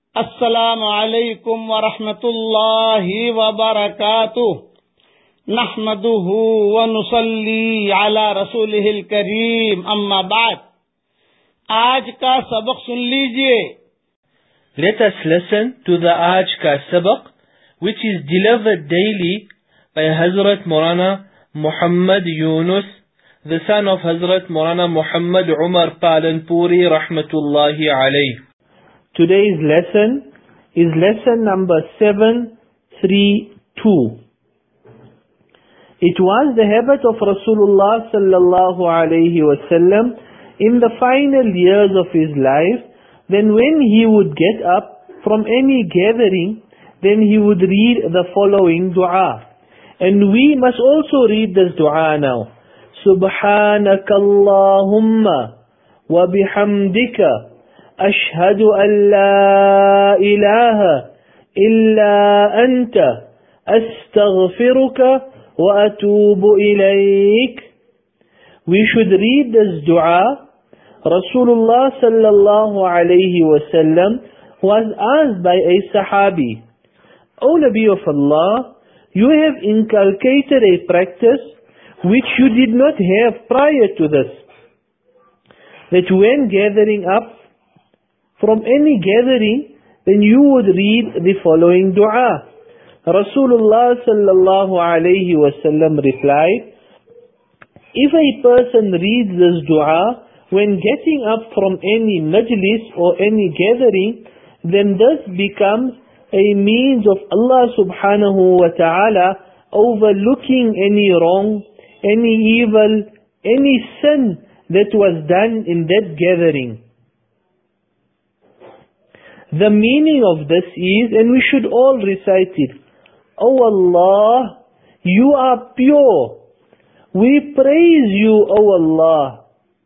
السلام عليكم ورحمة الله وبركاته نحمده ونصلي على رسوله الكريم أما بعد आज का सबक सुन लीजिए. Let us listen to the Aaj ka sabaq, which is delivered daily by Hazrat Maulana Muhammad Yunus, the son of Hazrat Maulana Muhammad Umar Palanpuri rahmatullahi alayh. Today's lesson is lesson number 732. It was the habit of Rasulullah sallallahu alayhi wasallam in the final years of his life, then when he would get up from any gathering, then he would read the following dua. And we must also read this dua now. Subhanaka Allahumma wa bihamdika أشهد أن لا إله إلا أنت أستغفرك وأتوب إليك. We should read this dua. Rasulullah sallallahu alayhi wasallam was asked by a sahabi, O Nabi of Allah, you have inculcated a practice which you did not have prior to this, that when gathering up from any gathering, then you would read the following dua. Rasulullah sallallahu alayhi wasallam replied, if a person reads this dua when getting up from any majlis or any gathering, then this becomes a means of Allah subhanahu wa ta'ala overlooking any wrong, any evil, any sin that was done in that gathering. The meaning of this is, and we should all recite it, O Allah, you are pure. We praise you, O Allah.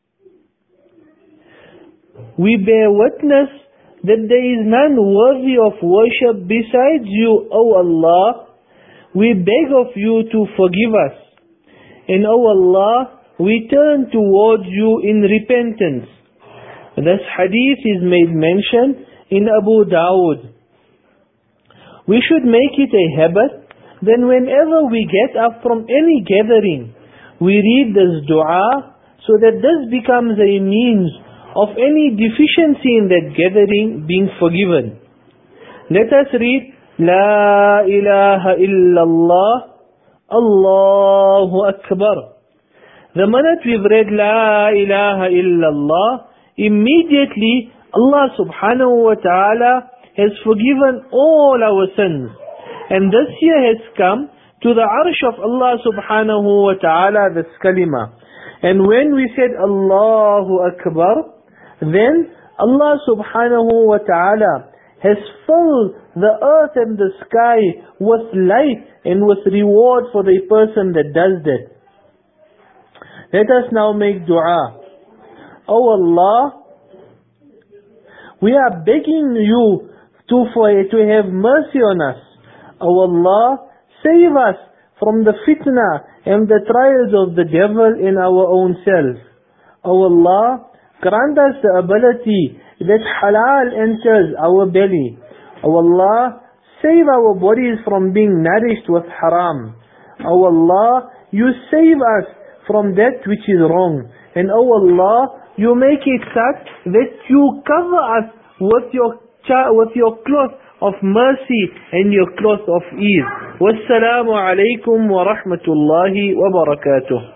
We bear witness that there is none worthy of worship besides you, O Allah. We beg of you to forgive us. And O Allah, we turn towards you in repentance. This hadith is made mention in Abu Dawud. We should make it a habit, then whenever we get up from any gathering, we read this dua, so that this becomes a means of any deficiency in that gathering being forgiven. Let us read La ilaha illallah, Allahu Akbar. The minute we've read La ilaha illallah, immediately Allah subhanahu wa ta'ala has forgiven all our sins. And this year has come to the arsh of Allah subhanahu wa ta'ala, this kalima. And when we said Allahu Akbar, then Allah subhanahu wa ta'ala has filled the earth and the sky with light and with reward for the person that does that. Let us now make dua. Oh Allah, we are begging you to have mercy on us. O Allah, save us from the fitna and the trials of the devil in our own self. O Allah, grant us the ability that halal enters our belly. O Allah, save our bodies from being nourished with haram. O Allah, you save us from that which is wrong. And O Allah, you make it such that you cover us with your cloth of mercy and your cloth of ease. Wassalamu alaikum wa rahmatullahi wa barakatuh.